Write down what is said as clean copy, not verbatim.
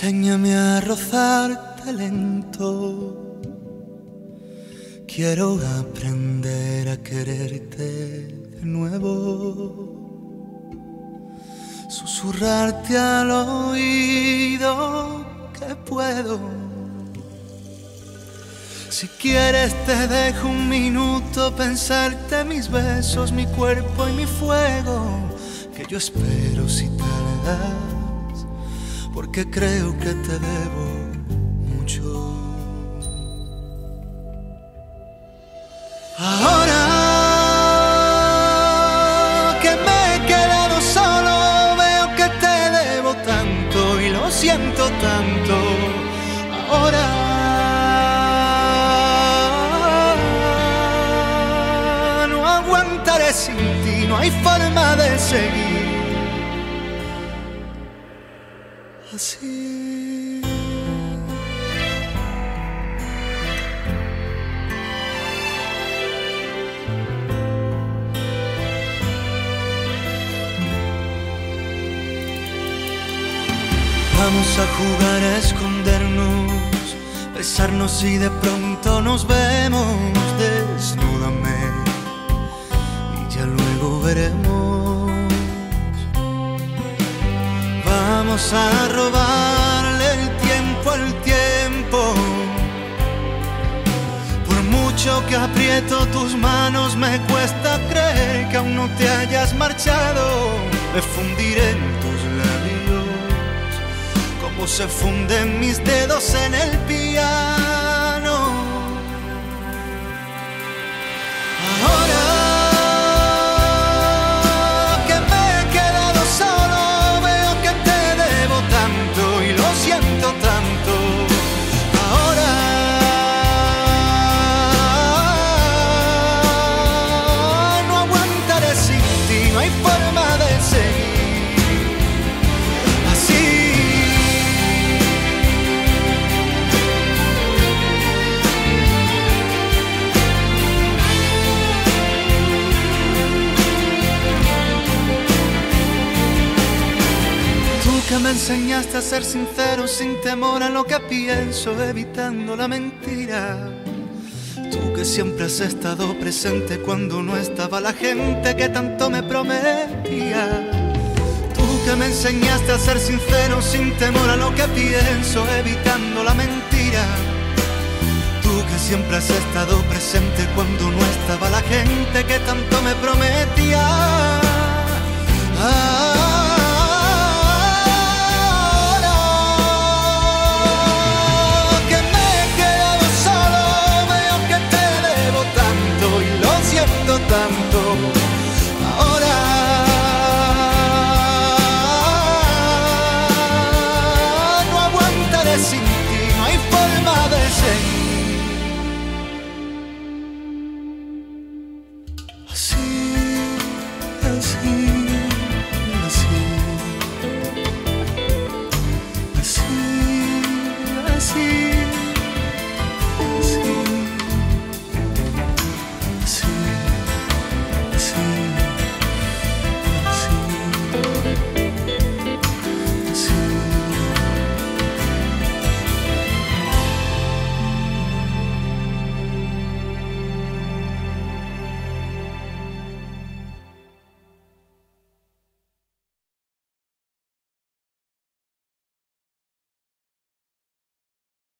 Enséñame a rozarte lento. Quiero aprender a quererte de nuevo. Susurrarte al oído que puedo. Si quieres te dejo un minuto pensarte mis besos, mi cuerpo y mi fuego. Que yo espero si tardas, porque creo que te debo mucho. Ahora que me he quedado solo, veo que te debo tanto y lo siento tanto. Ahora no aguantaré sin ti, no hay forma de seguir así. Vamos a jugar a escondernos, besarnos y de pronto nos vemos. Desnúdame y ya luego veremos. Vamos a robarle el tiempo al tiempo. Por mucho que aprieto tus manos, me cuesta creer que aún no te hayas marchado. Me fundiré en tus labios como se funden mis dedos en el piano. Ahora que me he quedado solo, veo que te debo tanto y lo siento tanto. Ahora no aguantaré sin ti, no hay forma de seguir así. Que me enseñaste a ser sincero sin temor a lo que pienso, evitando la mentira. Tú que siempre has estado presente cuando no estaba la gente que tanto me prometía. Tú que me enseñaste a ser sincero sin temor a lo que pienso, evitando la mentira. Tú que siempre has estado presente cuando no estaba la gente que tanto me prometía.